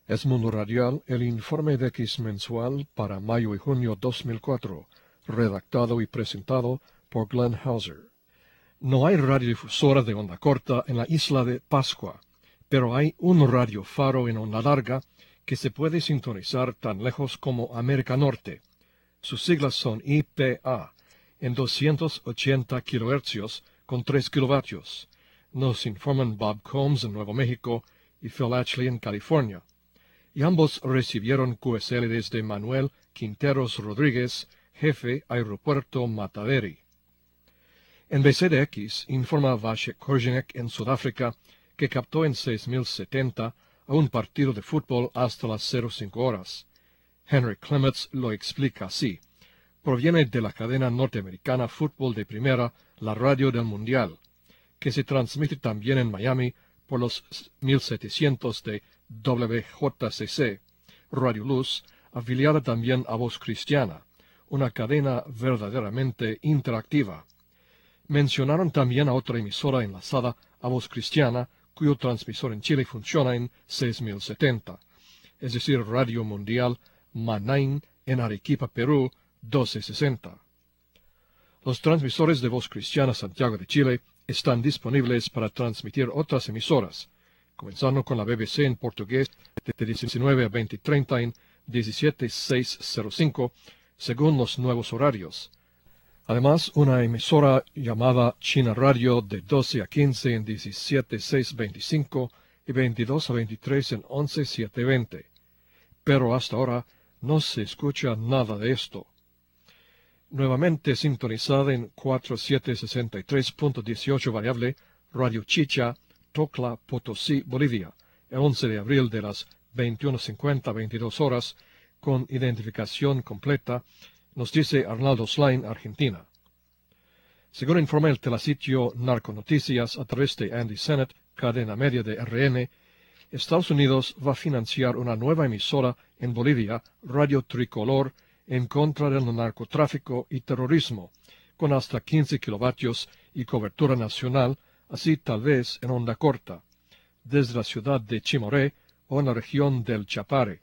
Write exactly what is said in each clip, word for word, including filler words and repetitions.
Es Mundo Radial, el informe de X mensual para mayo y junio dos mil cuatro, redactado y presentado por Glenn Hauser. No hay radiodifusora de onda corta en la isla de Pascua, pero hay un radiofaro en onda larga que se puede sintonizar tan lejos como América Norte. Sus siglas son I P A, en doscientos ochenta kilohercios con tres kilovatios. Nos informan Bob Combs en Nuevo México y Phil Ashley en California. Y ambos recibieron Q S L desde Manuel Quinteros Rodríguez, jefe Aeropuerto Mataveri. En B C D X informa Vasek Korzenek en Sudáfrica que captó en seis mil setenta a un partido de fútbol hasta las cero cinco horas. Henry Clements lo explica así. Proviene de la cadena norteamericana Fútbol de Primera, la radio del Mundial, que se transmite también en Miami por los mil setecientos de W J C C, Radio Luz, afiliada también a Voz Cristiana, una cadena verdaderamente interactiva. Mencionaron también a otra emisora enlazada a Voz Cristiana, cuyo transmisor en Chile funciona en seis mil setenta, es decir, Radio Mundial Manain en Arequipa, Perú, doce sesenta. Los transmisores de Voz Cristiana Santiago de Chile están disponibles para transmitir otras emisoras, comenzando con la B B C en portugués de diecinueve a veinte treinta en diecisiete seiscientos cinco, según los nuevos horarios. Además, una emisora llamada China Radio de doce a quince en diecisiete seiscientos veinticinco y veintidós a veintitrés en once setecientos veinte. Pero hasta ahora no se escucha nada de esto. Nuevamente sintonizada en cuatrocientos sesenta y tres punto dieciocho variable, Radio Chicha, Tocla, Potosí, Bolivia, el once de abril de las veintiuno cincuenta a veintidós horas, con identificación completa, nos dice Arnaldo Slain, Argentina. Según informa el telasitio Narconoticias a través de Andy Sennett, cadena media de R N, Estados Unidos va a financiar una nueva emisora en Bolivia, Radio Tricolor, en contra del narcotráfico y terrorismo, con hasta quince kilovatios y cobertura nacional, así tal vez en onda corta, desde la ciudad de Chimoré o en la región del Chapare.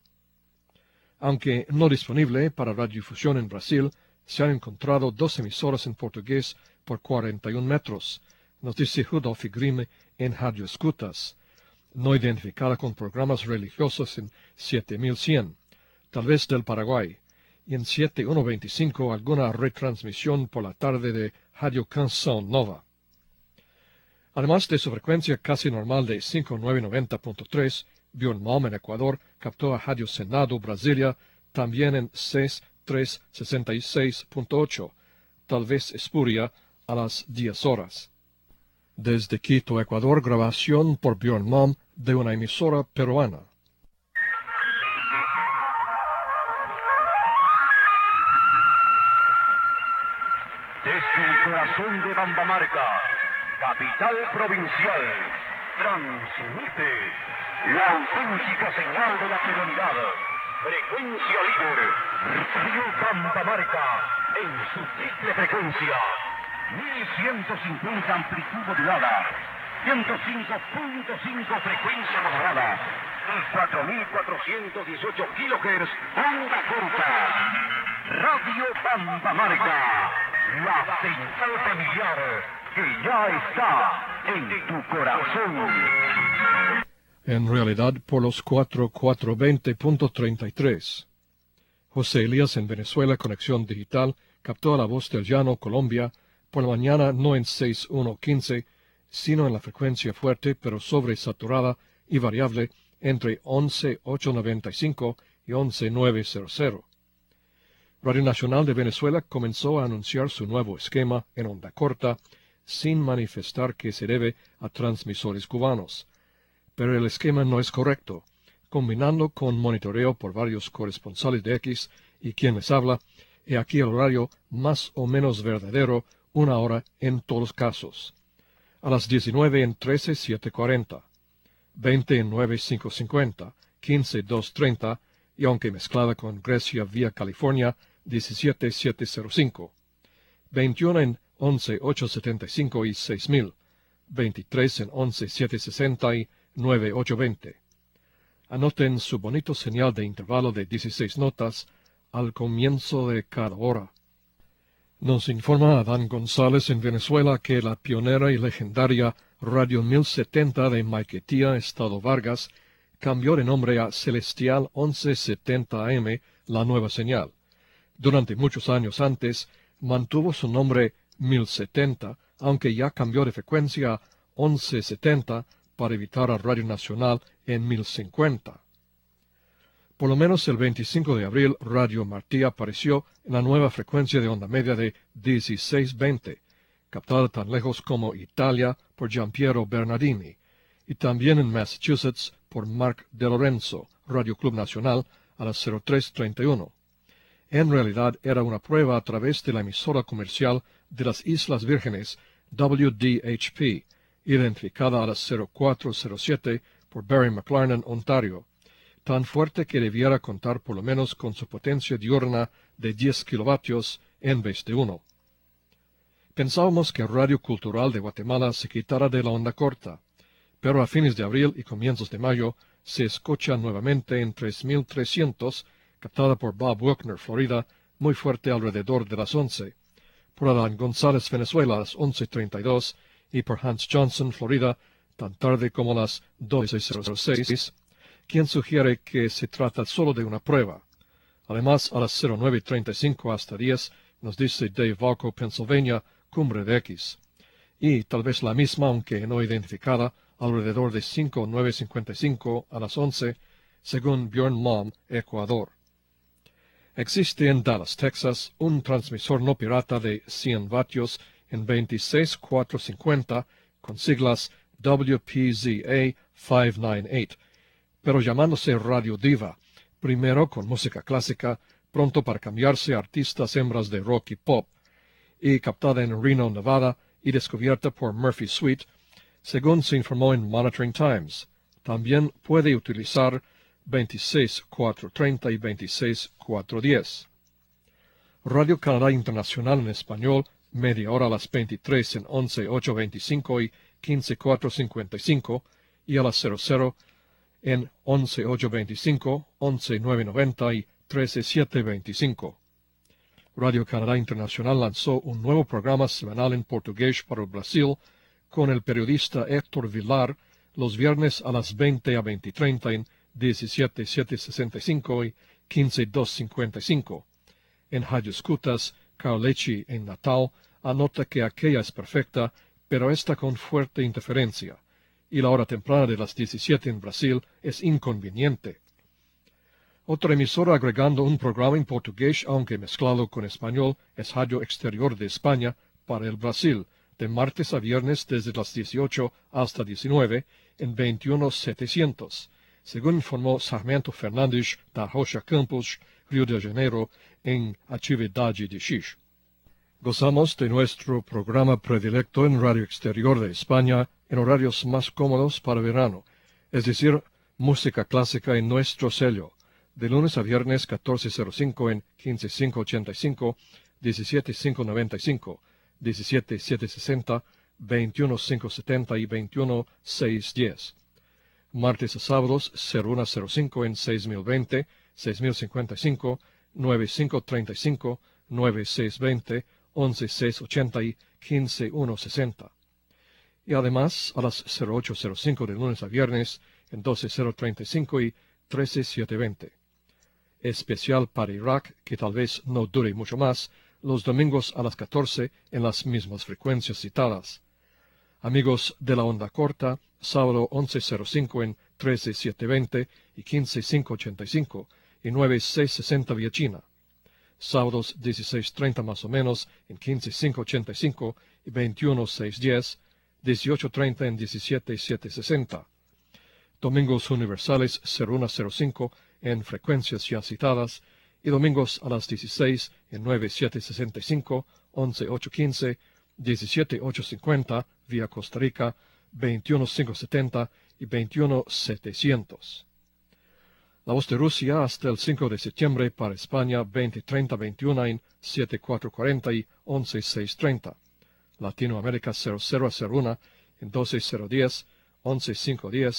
Aunque no disponible para radiodifusión en Brasil, se han encontrado dos emisoras en portugués por cuarenta y un metros, nos dice Rudolf Grimm en Radio Escutas, no identificada con programas religiosos en siete mil cien, tal vez del Paraguay, y en siete mil ciento veinticinco alguna retransmisión por la tarde de Radio Canción Nova. Además de su frecuencia casi normal de cinco mil novecientos noventa punto tres, Björn Malm en Ecuador captó a Radio Senado Brasilia también en seis mil trescientos sesenta y seis punto ocho, tal vez espuria, a las diez horas. Desde Quito, Ecuador, grabación por Björn Malm de una emisora peruana. Desde el corazón de Bambamarca, capital provincial, transmite la auténtica señal de la peronidad. Frecuencia líder, Radio Bambamarca, en su triple frecuencia, mil ciento cincuenta amplitud modulada, ciento cinco punto cinco frecuencia moderada y cuatro mil cuatrocientos dieciocho kilohertz onda corta. Radio Bambamarca, la señal familiar que ya está en tu corazón. En realidad por los cuatro mil cuatrocientos veinte punto treinta y tres. José Elías en Venezuela, conexión digital, captó a La Voz del Llano, Colombia, por la mañana no en seis mil ciento quince, sino en la frecuencia fuerte pero sobresaturada y variable entre once mil ochocientos noventa y cinco y once mil novecientos. Radio Nacional de Venezuela comenzó a anunciar su nuevo esquema en onda corta, sin manifestar que se debe a transmisores cubanos. Pero el esquema no es correcto. Combinando con monitoreo por varios corresponsales de X y quien les habla, he aquí el horario más o menos verdadero, una hora en todos los casos. A las diecinueve en trece siete cuarenta, veinte en nueve cinco cincuenta, quince dos treinta y aunque mezclada con Grecia vía California, diecisiete siete cero cinco, veintiuno en once ocho setenta y cinco y seis mil, veintitrés en once siete sesenta y nueve ocho veinte. Anoten su bonito señal de intervalo de dieciséis notas al comienzo de cada hora. Nos informa Adán González en Venezuela que la pionera y legendaria Radio mil setenta de Maiquetía, Estado Vargas, cambió de nombre a Celestial once setenta A M, la nueva señal. Durante muchos años antes, mantuvo su nombre mil setenta, aunque ya cambió de frecuencia a once setenta para evitar a Radio Nacional en mil cincuenta. Por lo menos el veinticinco de abril, Radio Martí apareció en la nueva frecuencia de onda media de dieciséis veinte, captada tan lejos como Italia por Giampiero Bernardini, y también en Massachusetts por Mark De Lorenzo, Radio Club Nacional, a las cero tres treinta y uno. En realidad era una prueba a través de la emisora comercial de las Islas Vírgenes, W D H P, identificada a las cero cuatro cero siete por Barry McLarnon, Ontario, tan fuerte que debiera contar por lo menos con su potencia diurna de diez kilovatios en vez de uno. Pensábamos que Radio Cultural de Guatemala se quitara de la onda corta, pero a fines de abril y comienzos de mayo se escucha nuevamente en tres mil trescientos, captada por Bob Wilkner, Florida, muy fuerte alrededor de las once, por Adán González, Venezuela, a las once treinta y dos, y por Hans Johnson, Florida, tan tarde como las doce cero seis, quien sugiere que se trata solo de una prueba. Además, a las cero nueve treinta y cinco hasta diez, nos dice Dave Valco, Pennsylvania, Cumbre de X, y tal vez la misma, aunque no identificada, alrededor de cinco nueve cincuenta y cinco a las once, según Bjorn Malm, Ecuador. Existe en Dallas, Texas, un transmisor no pirata de cien vatios en veintiséis cuatrocientos cincuenta con siglas W P Z A quinientos noventa y ocho, pero llamándose Radio Diva, primero con música clásica, pronto para cambiarse a artistas hembras de rock y pop, y captada en Reno, Nevada, y descubierta por Murphy Sweet, según se informó en Monitoring Times. También puede utilizar veintiséis cuatrocientos treinta y veintiséis cuatrocientos diez. Radio Canadá Internacional en español, media hora a las veintitrés en once ochocientos veinticinco y quince cuatrocientos cincuenta y cinco, y a las cero cero en once ochocientos veinticinco, once novecientos noventa y trece setecientos veinticinco. Radio Canadá Internacional lanzó un nuevo programa semanal en portugués para el Brasil con el periodista Héctor Villar los viernes a las veinte a veinte treinta en diecisiete setecientos sesenta y cinco y quince doscientos cincuenta y cinco. En Radio Escutas, Carlechi en Natal anota que aquella es perfecta, pero está con fuerte interferencia, y la hora temprana de las diecisiete en Brasil es inconveniente. Otra emisora agregando un programa en portugués, aunque mezclado con español, es Radio Exterior de España para el Brasil, de martes a viernes desde las dieciocho hasta diecinueve en veintiuno setecientos, según informó Sarmento Fernández da Rocha Campos, Río de Janeiro, en Atividade de X. Gozamos de nuestro programa predilecto en Radio Exterior de España en horarios más cómodos para verano, es decir, música clásica en nuestro sello, de lunes a viernes catorce cero cinco en quince quinientos ochenta y cinco, diecisiete quinientos noventa y cinco, diecisiete setecientos sesenta, veintiuno quinientos setenta y veintiuno seiscientos diez. Martes a sábados cero uno cero cinco en seis mil veinte, seis mil cincuenta y cinco, nueve cinco treinta y cinco, nueve seis veinte, once seiscientos ochenta y quince ciento sesenta. Y además a las cero ocho cero cinco de lunes a viernes en doce cero treinta y cinco y trece setecientos veinte. Especial para Irak, que tal vez no dure mucho más, los domingos a las catorce en las mismas frecuencias citadas. Amigos de la onda corta, sábado once cero cinco en trece setecientos veinte y quince quinientos ochenta y cinco y nueve seiscientos sesenta vía China. Sábados dieciséis treinta más o menos en quince quinientos ochenta y cinco y veintiuno seiscientos diez, dieciocho treinta en diecisiete setecientos sesenta. Domingos universales cero uno cero cinco en frecuencias ya citadas, y domingos a las dieciséis en nueve setecientos sesenta y cinco, once ochocientos quince, diecisiete ochocientos cincuenta vía Costa Rica, veintiuno quinientos setenta y veintiuno setecientos. La voz de Rusia hasta el cinco de septiembre para España veinte treinta veintiuno en siete cuatro cuarenta y once seis treinta. Latinoamérica cero cero a cero uno en doce cero diez, once cinco diez,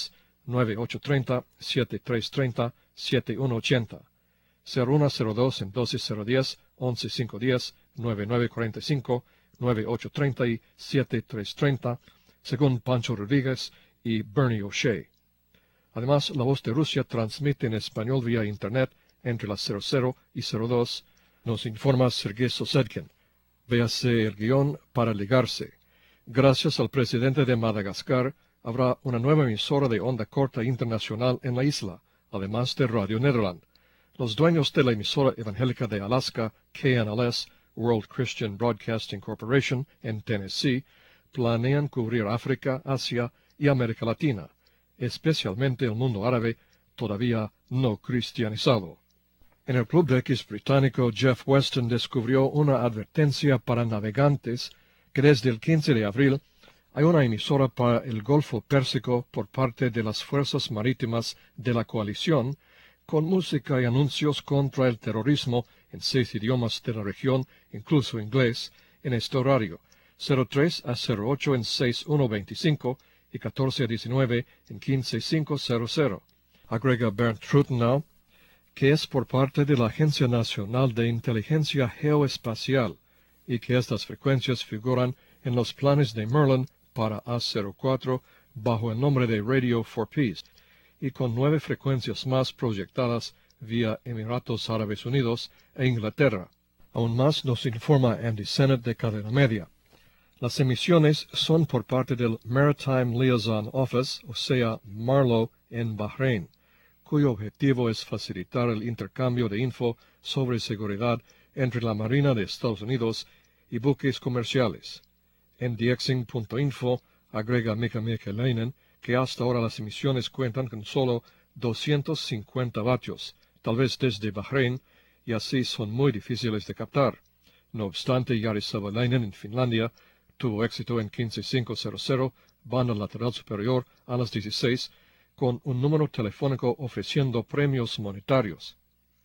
nueve ocho tres cero, siete tres tres cero, siete uno ocho cero. cero uno cero dos en doce cero diez, once cinco diez, nueve nueve cuarenta y cinco, nueve ocho treinta y siete tres treinta, según Pancho Rodríguez y Bernie O'Shea. Además, La Voz de Rusia transmite en español vía Internet entre las cero cero y cero dos, nos informa Sergei Sosedkin. Véase el guión para ligarse. Gracias al presidente de Madagascar, habrá una nueva emisora de onda corta internacional en la isla, además de Radio Nederland. Los dueños de la emisora evangélica de Alaska, K N L S, World Christian Broadcasting Corporation, en Tennessee, planean cubrir África, Asia y América Latina, especialmente el mundo árabe todavía no cristianizado. En el Club de X británico, Jeff Weston descubrió una advertencia para navegantes que desde el quince de abril hay una emisora para el Golfo Pérsico por parte de las fuerzas marítimas de la coalición, con música y anuncios contra el terrorismo en seis idiomas de la región, incluso inglés, en este horario, cero tres a cero ocho en seis uno veinticinco y catorce a diecinueve en quince cinco cero cero. Agrega Bernd Truthenau, que es por parte de la Agencia Nacional de Inteligencia Geoespacial, y que estas frecuencias figuran en los planes de Merlin para A cero cuatro bajo el nombre de Radio for Peace, y con nueve frecuencias más proyectadas vía Emiratos Árabes Unidos e Inglaterra. Aún más nos informa Andy Sennett de Cadena Media. Las emisiones son por parte del Maritime Liaison Office, o sea, Marlo, en Bahrein, cuyo objetivo es facilitar el intercambio de info sobre seguridad entre la Marina de Estados Unidos y buques comerciales. En diexing punto info agrega Mika Miekeläinen que hasta ahora las emisiones cuentan con solo doscientos cincuenta vatios, tal vez desde Bahrein, y así son muy difíciles de captar. No obstante, Jari Savolainen en Finlandia tuvo éxito en quince cinco cero cero, banda lateral superior a las dieciséis, con un número telefónico ofreciendo premios monetarios.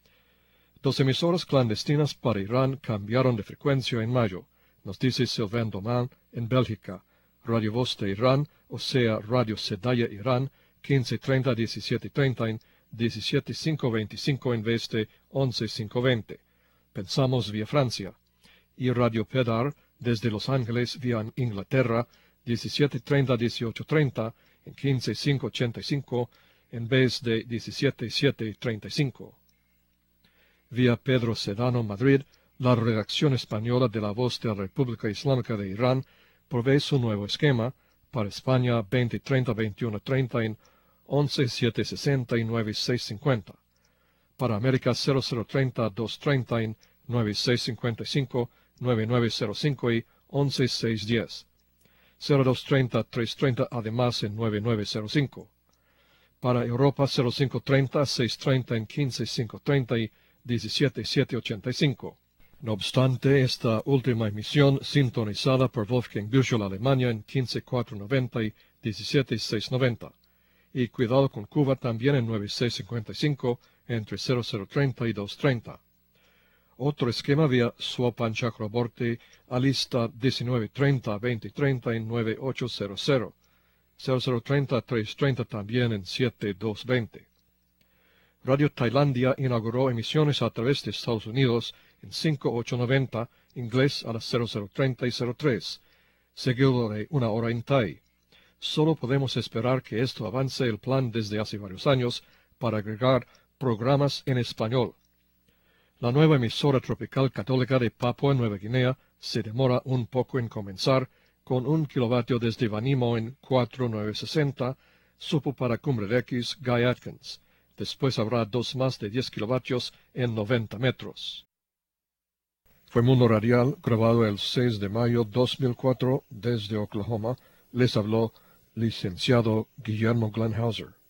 Dos emisoras clandestinas para Irán cambiaron de frecuencia en mayo, nos dice Sylvain Doman en Bélgica. Radio Voz de Irán, o sea, Radio Sedaya Irán, quince treinta a diecisiete treinta en diecisiete cinco veinticinco en vez de once cinco veinte. Pensamos vía Francia. Y Radio Pedar, desde Los Ángeles vía Inglaterra, diecisiete treinta a dieciocho treinta en quince cinco ochenta y cinco en vez de diecisiete siete treinta y cinco. Vía Pedro Sedano, Madrid, la redacción española de La Voz de la República Islámica de Irán provee su nuevo esquema para España veinte treinta a veintiuno treinta en once siete sesenta y nueve seis cincuenta. Para América cero cero treinta a dos treinta en nueve seis cincuenta y cinco, nueve nueve cero cinco y once seis diez. cero dos treinta a tres treinta además en nueve nueve cero cinco. Para Europa cero cinco treinta a seis treinta en quince cinco treinta y diecisiete siete ochenta y cinco. No obstante, esta última emisión, sintonizada por Wolfgang Büchel Alemania en quince cuatro noventa y diecisiete seis noventa. Y cuidado con Cuba también en nueve seis cincuenta y cinco entre cero cero treinta y dos treinta. Otro esquema vía Swapan Chakraborty a lista diecinueve treinta a veinte treinta en nueve ocho cero cero. cero cero treinta a tres treinta también en siete dos veinte. Radio Tailandia inauguró emisiones a través de Estados Unidos en cinco ocho noventa, inglés a las cero cero treinta y cero tres, seguido de una hora en Thai. Solo podemos esperar que esto avance el plan desde hace varios años para agregar programas en español. La nueva emisora tropical católica de Papua Nueva Guinea se demora un poco en comenzar, con un kilovatio desde Vanimo en cuatro nueve sesenta, supo para Cumbre de X Guy Atkins. Después habrá dos más de diez kilovatios en noventa metros. Fue Mundo Radial, grabado el seis de mayo de dos mil cuatro desde Oklahoma. Les habló licenciado Guillermo Glenn Hauser.